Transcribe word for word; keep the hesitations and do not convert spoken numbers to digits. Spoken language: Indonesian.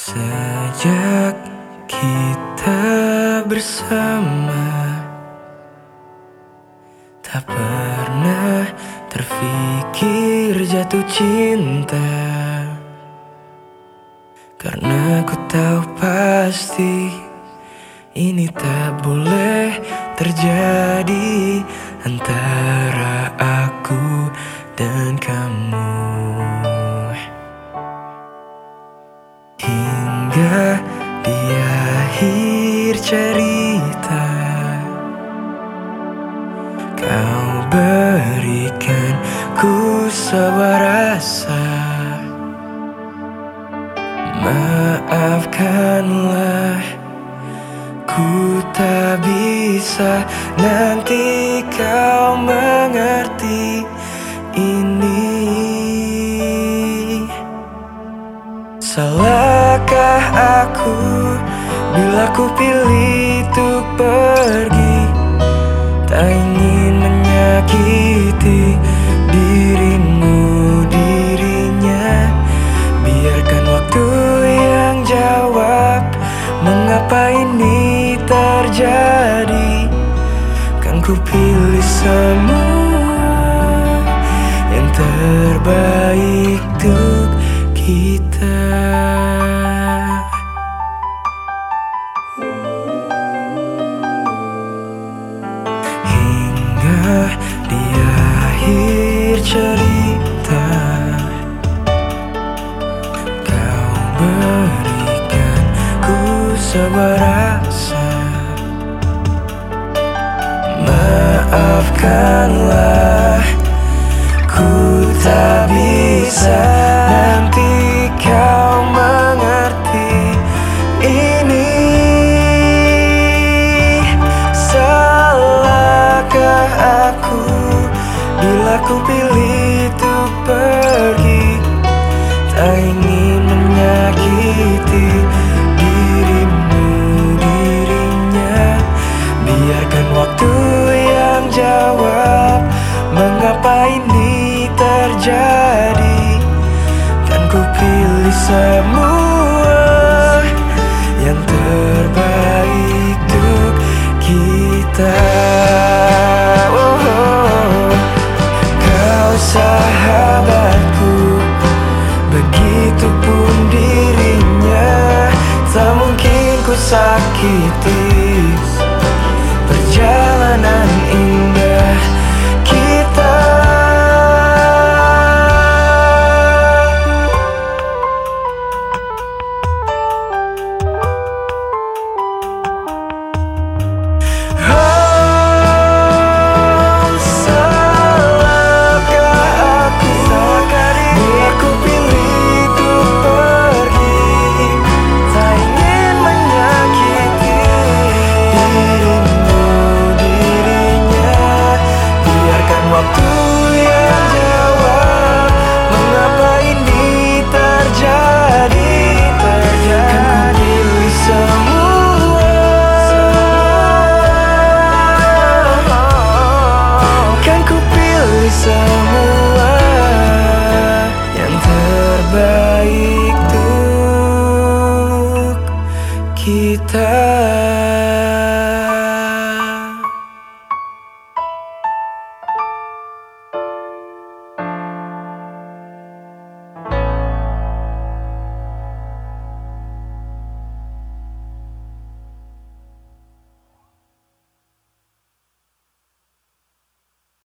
Sejak kita bersama, tak pernah terfikir jatuh cinta, karena ku tahu pasti ini tak boleh terjadi antara aku dan kamu. Hingga di akhir cerita, kau berikan ku sebuah rasa. Maafkanlah, ku tak bisa, nanti kau mengerti ini. Salahkah aku bila ku pilih untuk pergi, tak ingin menyakiti dirimu, dirinya. Biarkan waktu yang jawab mengapa ini terjadi. Kan ku pilih semua yang terbaik untuk kita. Hingga di akhir cerita, kau berikan ku sebuah rasa. Maafkanlah, ku tak bisa, nanti kau mengerti ini. Salahkah aku bila ku pilih untuk pergi, tak ingin menyakiti dirimu, dirinya. Biarkan waktu yang jawab mengapa ini terjadi. Kan ku pilih semua yang terbaik untuk kita. Oh, oh. Kau sahabatku, begitupun dirinya. Tak mungkin ku sakiti perjalanan indah kita. Semua yang terbaik untuk kita.